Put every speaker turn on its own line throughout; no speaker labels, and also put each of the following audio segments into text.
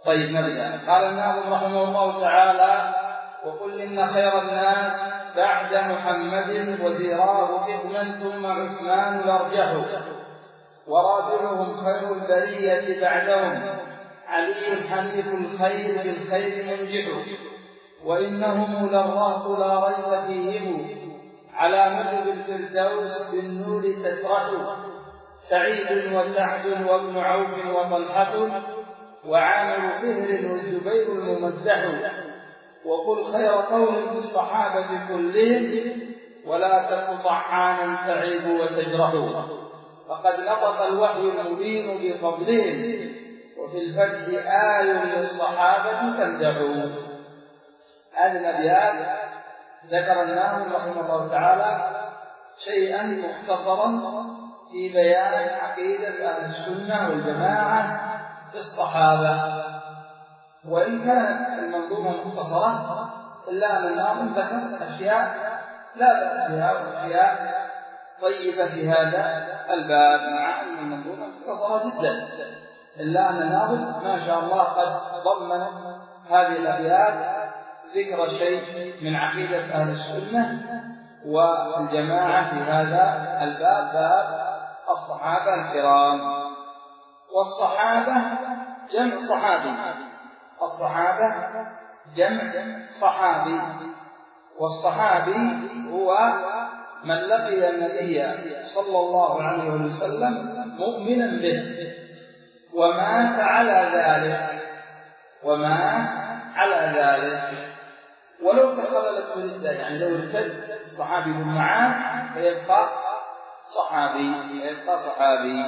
طيب نبدأ. قال الناظم رحمه الله تعالى: وقل إن خير الناس بعد محمد وزيراه إثما ثم عثمان الأرجح، ورابعهم خير البرية بعدهم علي حليف الخير بالخير منجح، وإنهم للرهط لا ريب فيهم على مذهب الفردوس بالنور تسرح، سعيد وسعد وابن عوف وطلحة وعامر فهر والزبير الممدح، وقل خير قول في الصحابة كلهم ولا تك طعانا تعيب وتجرح، فقد نطق الوحي المبين بفضلهم وفي الفتح آي للصحابة تمدح. هذه الأبيات ذكر الناظم رحمه الله تعالى شيئا مختصرا في بيان عقيدة أهل السنة والجماعة في الصحابة، وإن كانت المنظومة مختصرة إلا أن الناظم ذكر أشياء لا بأس بها وأشياء طيبة في هذا الباب، مع أن المنظومة مختصرة جدا، إلا أن الناظم ما شاء الله قد ضمن هذه الأبيات ذكر شيء من عقيدة أهل السنة والجماعة في هذا الباب، باب الصحابة الكرام. والصحابة جمع صحابي، الصحابة جمع صحابي، والصحابي هو من لقي النبي صلى الله عليه وسلم مؤمنا به ومات على ذلك ولو تخللت بالردة، يعني لو ارتد الصحابي بالمعاد فيبقى صحابي.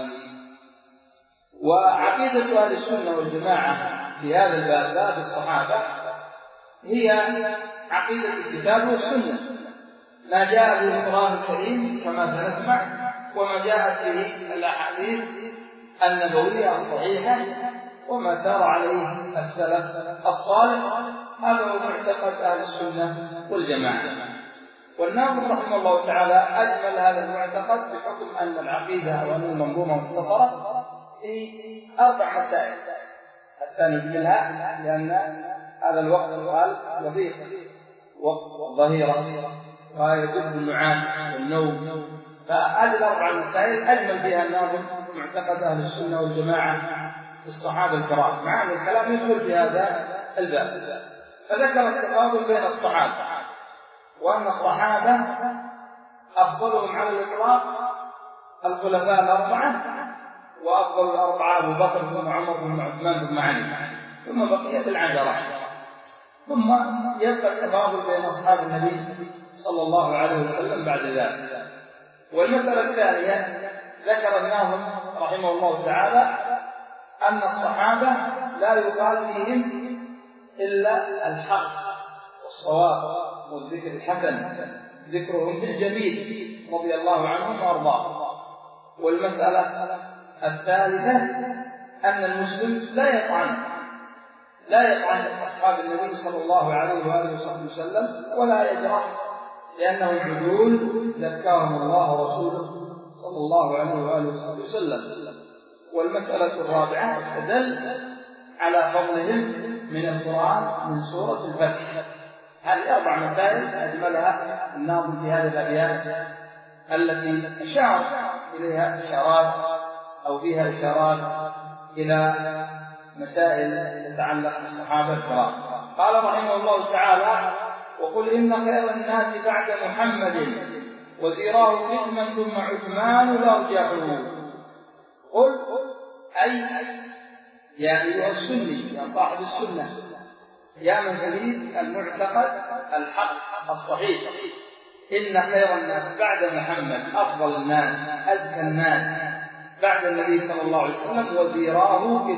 وعقيدة أهل السنة والجماعة في هذا الباب، باب الصحابة، هي عقيدة الكتاب والسنة، ما جاء به القرآن الكريم كما سنسمع، وما جاءت به الأحاديث النبوية الصحيحة، وما سار عليه السلف الصالح. هذا هو معتقد أهل السنة والجماعة. والناظم رحمه الله تعالى أجمل هذا المعتقد بحكم أن العقيدة وأن المنظومة مختصرة في 4 مسائل حتى نجملها، لأن هذا الوقت قال وثيق وقت الظهيرة ويجب النعاس والنوم، فهذه 4 مسائل أجمل فيها الناظم معتقد أهل السنة والجماعة في الصحابة الكرام، مع أن الكلام يدخل في هذا الباب. فذكر التفاضل بين الصحابة، وأن الصحابة أفضلهم على الإطلاق الخلفاء الأربعة، وأفضل الأربعة أبو بكر ثم عمر ثم عثمان ثم علي، ثم بقية العشرة، ثم يبقى التفاضل بين أصحاب النبي صلى الله عليه وسلم بعد ذلك. والمسألة الثانية ذكر الناظم رحمه الله تعالى أن الصحابة لا يقال فيهم إلا الحق والصواب والذكر الحسن، ذكرهم بالجميل رضي الله عنهم وأرضاهم. والمسألة الثالثة أن المسلم لا يطعن أصحاب النبي صلى الله عليه وآله وسلم ولا يجرح، لأنهم عدول زكاهم الله ورسوله صلى الله عليه وآله وسلم. والمسألة الرابعة استدل على فضلهم من القرآن من سورة الفتح. هذه 4 مسائل أجملها الناظم في هذه الأبيات التي أشار إليها إشارات أو فيها إشارات إلى مسائل تتعلق بالصحابة الكرام. قال رحمه الله تعالى: وقل إن خير الناس بعد محمد وزيراه إثما ثم عثمان الأرجح. قل أي يا أيها السني، يا صاحب السنة، يا من تريد المعتقد الحق الصحيح، إن خير الناس بعد محمد، أفضل الناس أزكى الناس بعد النبي صلى الله عليه وسلم، وزيراه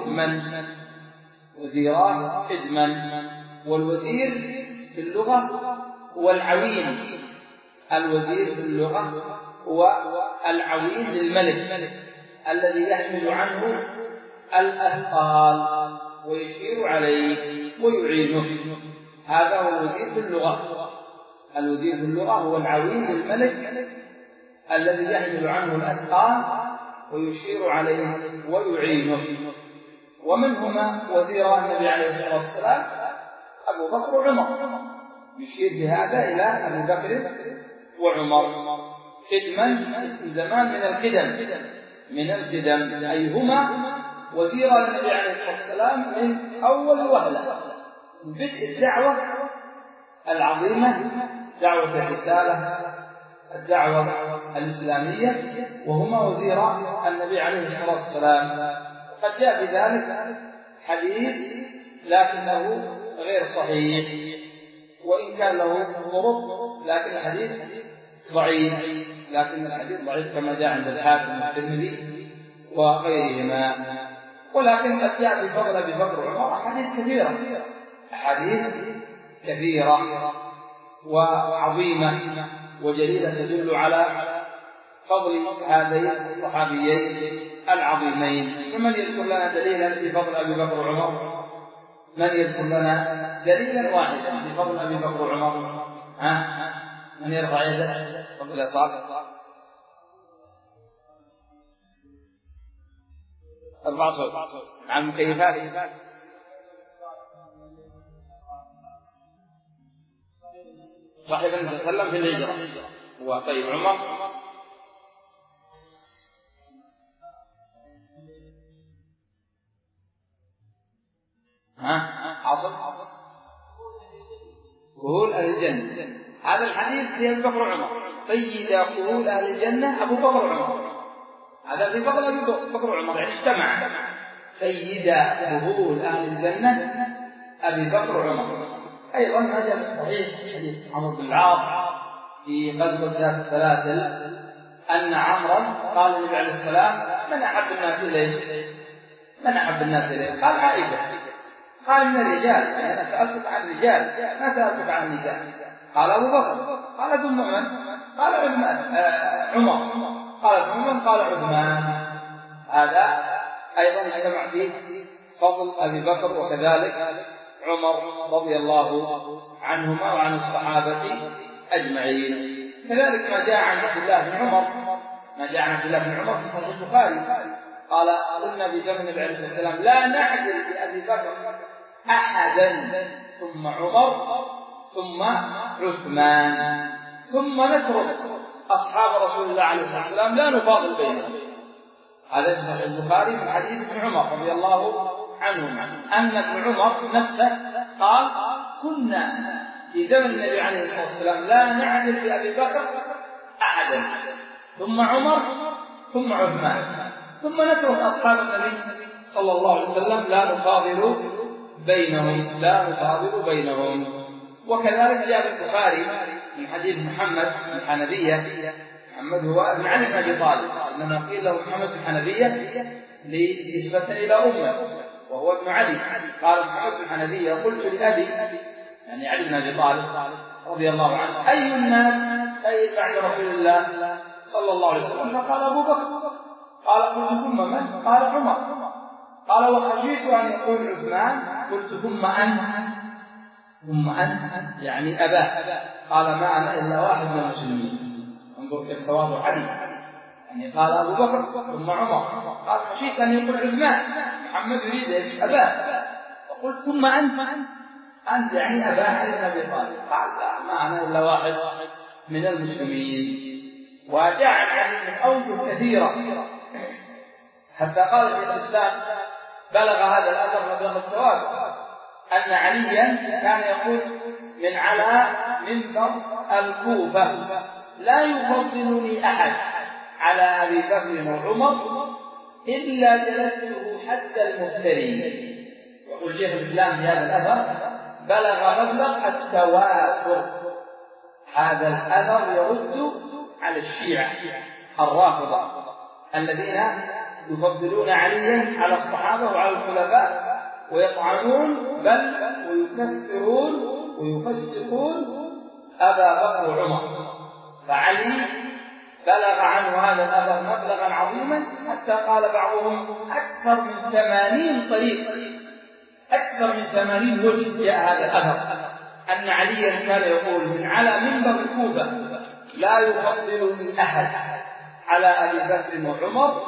إدما. والوزير في اللغة هو العوين، الوزير في اللغة هو العوين للملك الذي يحمل عنه الأثقال ويشير عليه ويعينه. هذا هو الوزير في اللغة. الوزير في اللغة هو العوين للملك الذي يحمل عنه الأثقال ويشير عليه ويعينه. ومنهما وزير النبي عليه الصلاة والسلام أبو بكر وعمر، يشير بهذا إلى أبي بكر وعمر قدما، اسم زمان من القدم أي هما وزير النبي عليه الصلاة والسلام من أول وهلة، من بدء الدعوة العظيمة، دعوة الرسالة، الدعوة الإسلامية، وهما وزير النبي عليه الصلاة والسلام. قد جاء في ذلك حديث لكنه غير صحيح، وإن كان له طرق لكن الحديث ضعيف، كما جاء عند الحاكم والترمذي وغيرهما. ولكن قد جاء بفضل أبي بكر وعمر أحاديث كثيرة وعظيمة وجليلة تدل على فضل هذين الصحابيين العظيمين. فمن يذكر لنا دليلا في فضل أبي بكر وعمر؟ من يذكر لنا دليلا واحدا في فضل أبي بكر وعمر؟ من يرفع يده؟ فضل يسار 4 صوت عن المكيفات. صاحب النبي صلى الله عليه وسلم في الهجرة هو طيب عمر. عاصم كهول أهل الجنة. هذا الحديث في أبي بكر وعمر، سيد كهول أهل الجنة أبو بكر وعمر. هذا في فضل أبي بكر وعمر، يعني اجتمع سيد كهول أهل الجنة أبي بكر وعمر. أيضا ما جاء في الصحيح حديث عمرو بن العاص في غزوة ذات السلاسل أن عمرا قال للنبي عليه السلام: من أحب الناس إليك؟ قال: عائشة. قال: من الرجال، يعني أنا سألتك عن الرجال ما سألتك عن النساء. قال: أبو بكر. قال: ثم من؟ قال: عمر. قال: ثم من؟ قال: عثمان. هذا أيضا يجتمع فيه فضل أبي بكر وكذلك عمر رضي الله عنهما وعن الصحابة أجمعين. كذلك ما جاء عن عبد الله بن عمر في صحيح البخاري قال: قلنا بزمن النبي عليه الصلاة والسلام لا نعدل بأبي بكر أحدا ثم عمر ثم عثمان ثم نترك أصحاب رسول الله عليه الصلاة والسلام لا نفاضل بينهم. هذا في صحيح البخاري من حديث ابن عمر رضي الله عنهما أن ابن عمر نفسه قال: كنا في زمن النبي عليه الصلاة والسلام لا نعدل بأبي بكر أحدا ثم عمر ثم عثمان ثم نترك أصحاب النبي صلى الله عليه وسلم لا نفاضل بينهم. وكذلك جاء في البخاري من حديث محمد بن الحنبية. محمد هو ابن علي بن أبي طالب، إنما قيل له محمد بن الحنبية نسبة إلى أمه وهو ابن علي. قال محمد بن الحنبية: قلت لأبي، يعني علي بن أبي طالب رضي الله عنه: أي الناس بعد رسول الله صلى الله عليه وسلم؟ فقال: أبو بكر. قال: قلت: ثم من؟ قال: عمر. قال: وخشيت أن يقول عثمان. قلت: ثم أنت يعني أباه. قال: ما أنا إلا واحد من المسلمين. انظر كيف تواضع علي، يعني قال أبو بكر ثم عمر. قال: خشيت أن يقول عثمان. محمد يريد إيش؟ أباه. وقلت: ثم أنت يعني أباه علي بن أبي طالب. قال: لا، ما أنا إلا واحد من المسلمين. وجاء عن علي من أوجه كثيرة حتى قال شيخ الإسلام: بلغ هذا الأثر مبلغ الثواب أن عليا كان يقول من على منبر الكوفة: لا يفضلني أحد على أبي بكر وعمر إلا جلسته حتى المفترين. يقول شيخ الإسلام في هذا الأثر: بلغ مبلغ التواتر. هذا الأثر يرد على الشيعة الرافضة الذين يفضلون عليا على الصحابة وعلى الخلفاء ويطعنون بل ويكفرون ويفسقون أبا بكر وعمر. فعلي بلغ عنه هذا الأثر مبلغا عظيما حتى قال بعضهم أكثر من 80 طريق، أكثر من 80 وجه جاء هذا الأثر أن عليا كان يقول من على منبر الكوفة: لا يفضلني أحد على أبي بكر وعمر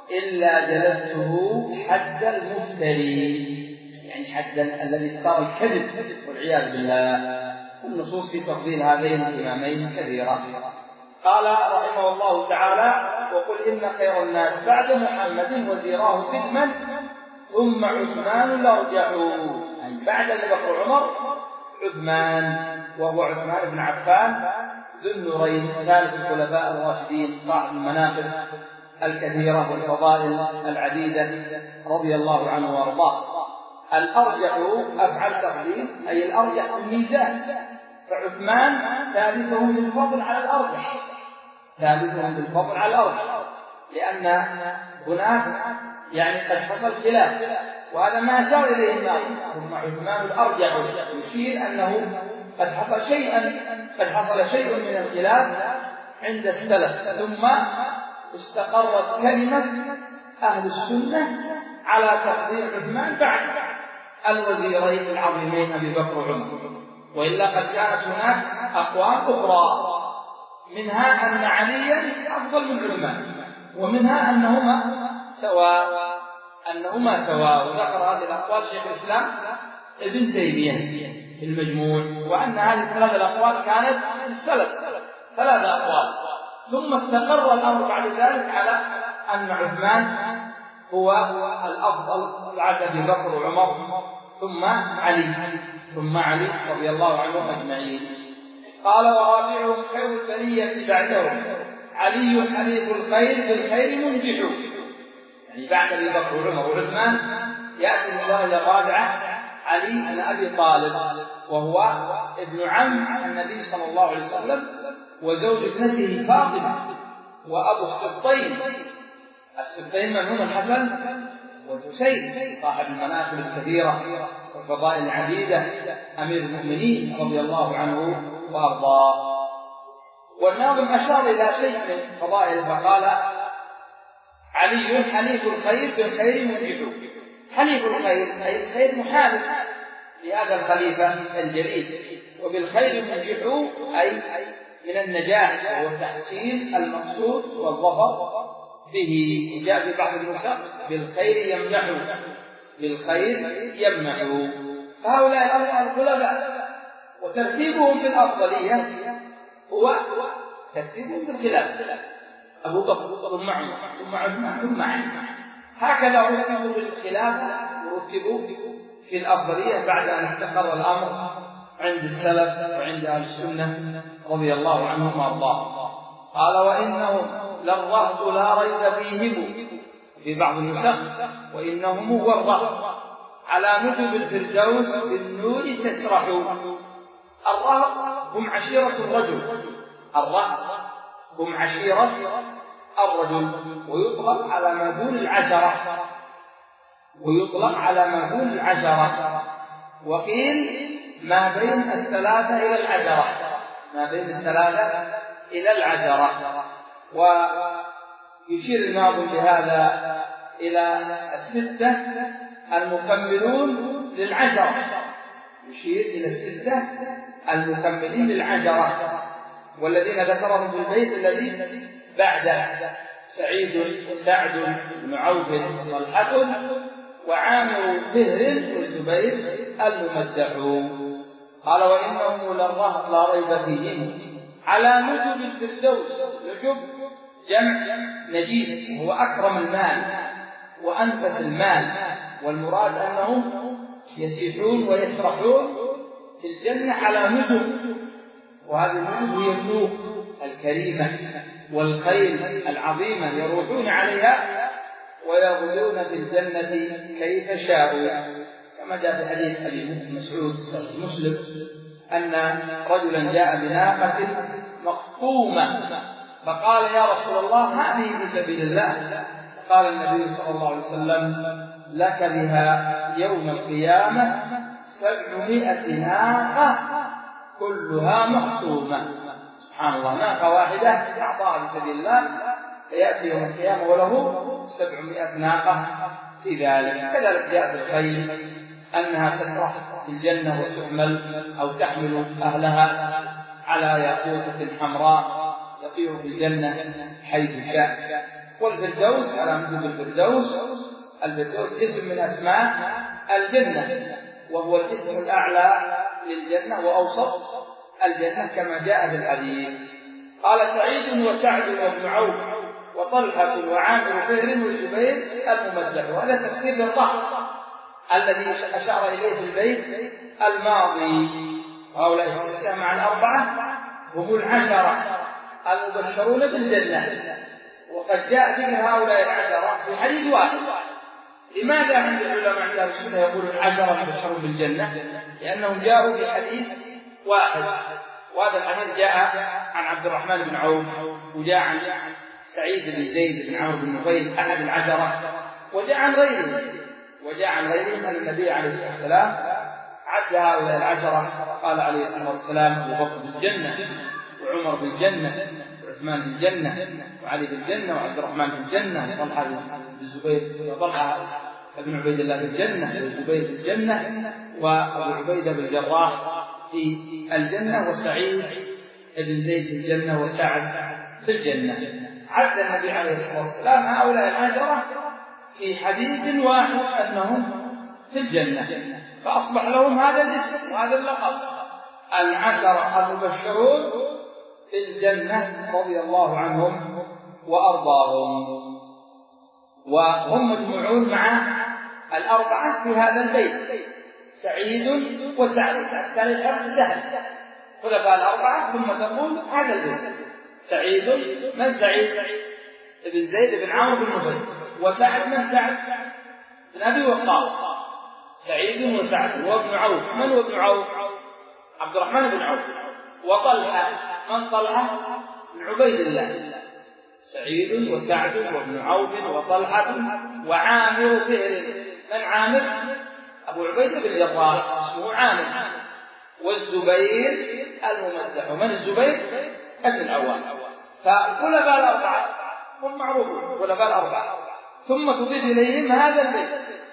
إلا جلدته حد المفتري، يعني حد الذي افترى الكذب والعياذ بالله. النصوص في تفضيل هذين الإمامين كثيرة. قال رحمه الله تعالى: وقل إن خير الناس بعد محمد وزيراه قدما ثم عثمان الأرجح، أي بعد أبي بكر وعمر عثمان، وهو عثمان بن عفان ذو النورين ثالث الخلفاء الراشدين صاحب المناقب الكثيرة والفضائل العديدة رضي الله عنه وارضاه. الأرجح أفعل تقدير، أي الأرجح في الميزان، فعثمان ثالثهم بالفضل على الأرجح، ثالثهم بالفضل على الأرجح، لأن هناك يعني قد حصل خلاف، وهذا ما أشار إليه الناظم. ثم عثمان الأرجح يشير أنه قد حصل شيء من الخلاف عند السلف، ثم استقرت كلمة أهل السنة على تقدير عثمان بعد الوزيرين العظيمين أبي بكر وعمر. وإلا قد كانت هناك أقوال أخرى، منها أن عليا أفضل من عثمان، ومنها أنهما سواء، وذكر هذه الأقوال شيخ الإسلام ابن تيمية في المجموع، وأن هذه الثلاث الأقوال كانت في السلف ثلاث أقوال، ثم استقر الأمر بعد ذلك على أن عثمان هو الأفضل بعد أبي بكر وعمر ثم علي رضي الله عنهم أجمعين. قال: ورابعهم خير البرية بعدهم علي حليف الخير بالخير منجح، يعني بعد أبي بكر وعمر وعثمان يأتي من الدرجة الرابعة علي بن أبي طالب، وهو ابن عم النبي صلى الله عليه وسلم وزوج ابنته فاطمة، وأبو السبطين من هم الحسن والحسين صاحب المناقب الكثيرة والفضائل العديدة، أمير المؤمنين رضي الله عنه وأرضاه. والناظم أشار إلى شيء من فضائل فقال: علي حليف الخير بالخير منجح. حليف الخير أي الخير محالف لهذا الخليفة الجليل، وبالخير منجح أي من النجاح وهو تحصيل المقصود والظفر به. وجاء في بعض النسخ بالخير يمنح. فهؤلاء الأربعة الخلفاء وترتيبهم في الأفضلية هو ترتيبهم بالخلاف، أبو بكر ثم عمر ثم عثمان ثم علي، هكذا رتبوا بالخلافة ورتبوا في الأفضلية بعد أن استقر الأمر عند السلف وعند أهل السنة رضي الله عنهم وأرضاهم. قال: وإنهم للرهط لا ريب فيهم، في بعض النسخ وإنهم هو الرهط على نجب الفردوس بالنور تسرح. الرهط هم عشيرة الرجل، ويطلق على ما دون العشرة، وقيل ما بين الثلاثة إلى العشرة، ويشير الناظم بهذا إلى الستة المكملين للعشرة، والذين ذكرهم في البيت الذي بعده: سعيد وسعد بن عوف وطلحة وعامر فهر والزبير الممدحون. قال: وإنهم للرهط لا ريب فيهم على نجب الفردوس. نجب جمع نجيب، وهو أكرم المال وأنفس المال، والمراد أنهم يسيحون ويسرحون في الجنة على نجب، وهذه النجب هي النوق الكريمة والخيل العظيمة يروحون عليها ويغدون في الجنة كيف شاءوا، كما جاء في حديث أبي مسعود مسلم أن رجلا جاء بناقة مقطومة فقال: يا رسول الله هذه في سبيل الله. قال النبي صلى الله عليه وسلم: لك بها يوم القيامة 700 ناقة كلها مقطومة. سبحان الله، ناقة واحدة أعطاها في سبيل الله فيأتي يوم القيامة وله 700 ناقة في ذلك. كذلك جاء في الخيل أنها تسرح في الجنة وتحمل أو تحمل أهلها على ياقوتة حمراء يطير في الجنة حيث شاء. والفردوس على مذهب الفردوس. الفردوس اسم من أسماء الجنة، وهو الاسم الأعلى للجنة وأوسط الجنة كما جاء في الحديث. قال سعيد وسعد وابن عوف وطلحة وعامر فهر والزبير الممدح. وهذا تفسير للصح الذي أشار إليه في البيت الماضي. هؤلاء الستة مع الأربعة هم العشرة المبشرون بالجنة، وقد جاء ذكر هؤلاء العشرة في حديث واحد. لماذا عند العلماء عند أهل السنة يقولون العشرة المبشرون بالجنة؟ لأنهم جاءوا في حديث واحد، وهذا الحديث جاء عن عبد الرحمن بن عوف، وجاء عن سعيد بن زيد بن عمرو بن نفيل أحد العشرة، وجاء عن غيرهم أن النبي عليه الصلاة والسلام عد هؤلاء العشرة، قال عليه الصلاة والسلام أبو بكر بالجنة، وعمر بالجنة، وعثمان بالجنة، وعلي بالجنة، وعبد الرحمن بالجنة، وطلحة بن الزبير، وطلحة بن عبيد الله بالجنة، والزبير بالجنة، وأبو عبيدة بالجراح في الجنة، وسعيد بن زيد في الجنة، وسعد في الجنة. عد النبي عليه الصلاة والسلام هؤلاء العشرة في حديث واحد أنهم في الجنة، فأصبح لهم هذا الاسم وهذا اللقب، العشرة المبشرون في الجنة رضي الله عنهم وأرضاهم. وهم مجموعون مع الأربعة في هذا البيت، سعيد وسعد. كان الحرف سهل، خلفاء الأربعة ثم تقول هذا البيت. سعيد من سعيد؟ ابن زيد بن عمرو بن نفيل. وسعد من سعد؟ بن أبي وقاص. سعيد وسعد. وابن عوف من هو ابن عوف؟ عبد الرحمن بن عوف. وطلحة من طلحة؟ بن عبيد الله. سعيد وسعد وابن عوف وطلحة وعامر فهر. من عامر؟ أبو عبيدة بن الجراح اسمه عامر. والزبير الممدح. ومن الزبير؟ ابن العوام. فالخلفاء الأربعة هم معروفون، خلفاء الأربعة، ثم تضيف إليهم هذا البيت،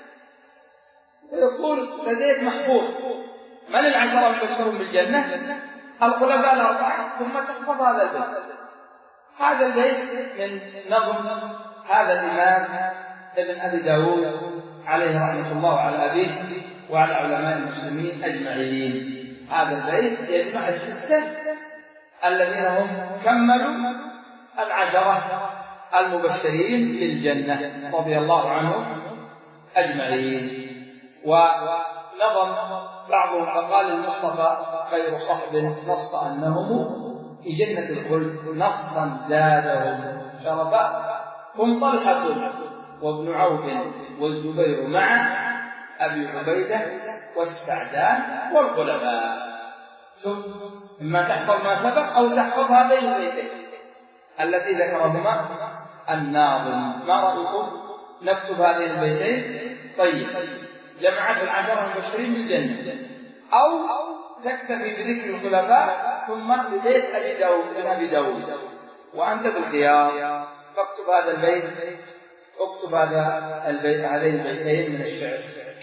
يقول لديك محفوظ من العشرة المبشرون بالجنة؟ الخلفاء الأربعة، ثم تحفظ هذا البيت. هذا البيت من نظم هذا الإمام ابن أبي داود عليه رحمة الله وعلى أبيه وعلى علماء المسلمين أجمعين. هذا البيت يجمع الستة الذين هم كملوا العشرة المبشرين بالجنة رضي الله عنهم أجمعين. ونظم بعضهم فقال المصطفى خير صحب نص أنهم في جنة الخلد نصا زادهم شرفا. هم طلحة وابن عوف والزبير مع أبي عبيدة والسعدان والخلفاء. شوف، إما تحفظ ما سبق أو تحفظ هذين البيتين التي ذكرهما الناظم. ما رأيكم نكتب هذين البيتين؟ طيب، جمعت العشرة المبشرين بالجنة، أو تكتفي بذكر الخلفاء ثم ببيت أبي داود وأنت بالخيار. فاكتب هذا البيت، اكتب هذين البيتين من الشعر.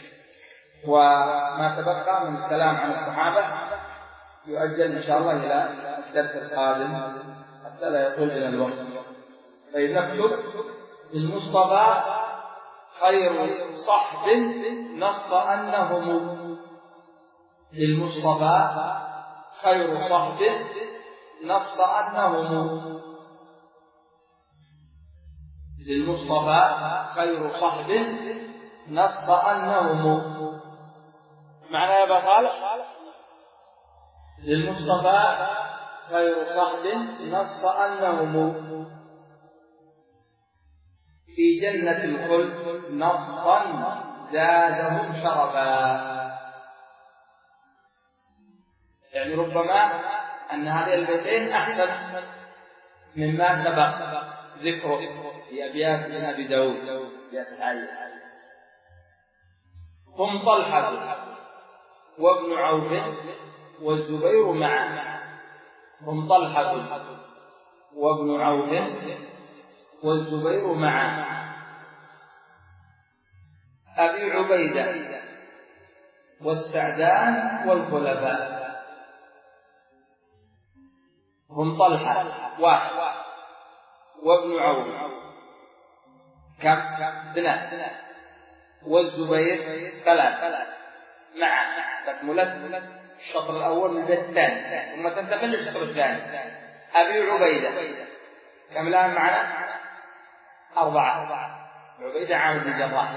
وما تبقى من الكلام عن الصحابة يؤجل إن شاء الله إلى الدرس القادم حتى لا يطول إلى الوقت. طيب، نكتب المصطفى خير صحب نص أنهم. للمصطفى خير صحب نص أنهم. للمصطفى خير صحب نص أنهم. معنى يا أبا صالح؟ للمصطفى خير صحب نص أنهم في جنة الخلد نصا زادهم شرفا. يعني ربما أن هذه البيتين أحسن مما سبق ذكره في أبيات من أبي داود، أبيات العالية. هم طلحة وابن عوف والزبير معا. هم طلحة وابن عوف والزبير معا. أبي عبيدة والسعدان والخلفاء. هم طلحة واحد، وابن عوف كم؟ 2. والزبير 3 مع تكملة الشطر الأول من البيت الثاني ثم تنتقل للشطر الثاني. أبي عبيدة كم الآن معنا؟ 4. عبيدة عامر بن الجراح.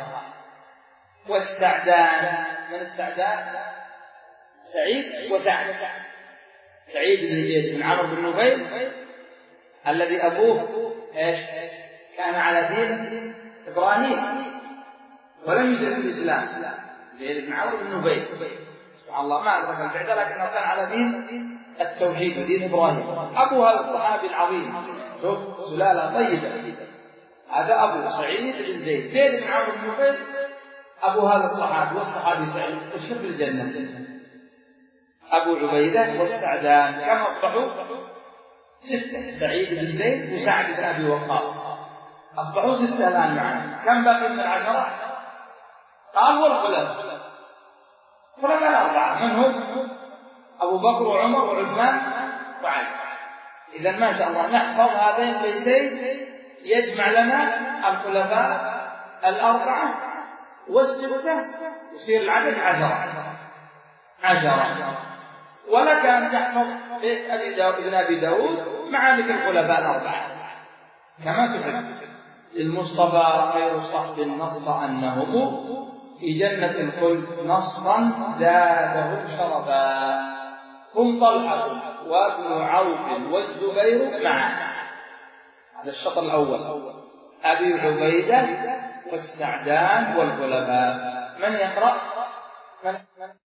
واستعدان من استعدان؟ سعيد وسعد. سعيد بن زيد بن عمرو بن نفيل الذي أبوه إيش؟ كان على دين إبراهيم ولم يدرك الإسلام. زيد بن عمرو بن نفيل سبحان الله ما أدرك البعثة لكنه كان على دين التوحيد ودين إبراهيم. أبو هذا الصحابي العظيم شوف سلالة طيبة. هذا أبو سعيد بن زيد. زيد بن عمرو بن نفيل أبو هذا الصحابي والصحابي سعيد والشر الجنة. أبو عبيدة والسعدان كم أصبحوا؟ 6. سعيد بن زيد وسعد بن أبي وقاص أصبحوا 6 الآن معنا. كم بقي من 10؟ قال والخلفاء. خلفاء 4 من هم؟ أبو بكر وعمر وعثمان وعلي. إذا ما شاء الله نحفظ هذين البيتين يجمع لنا الخلفاء 4 و6 يصير العدد 10. ولك أن تحفظ بيت ابن أبي داود مع ذكر الخلفاء 4 كما تحب. المصطفى خير صحب نص أنهم في جنة الخلد نصا زادهم شرفا. هم طلحة وابن عوف والزبير معا. هذا الشطر الأول. أبي عبيدة والسعدان والخلفاء. من يقرأ؟ من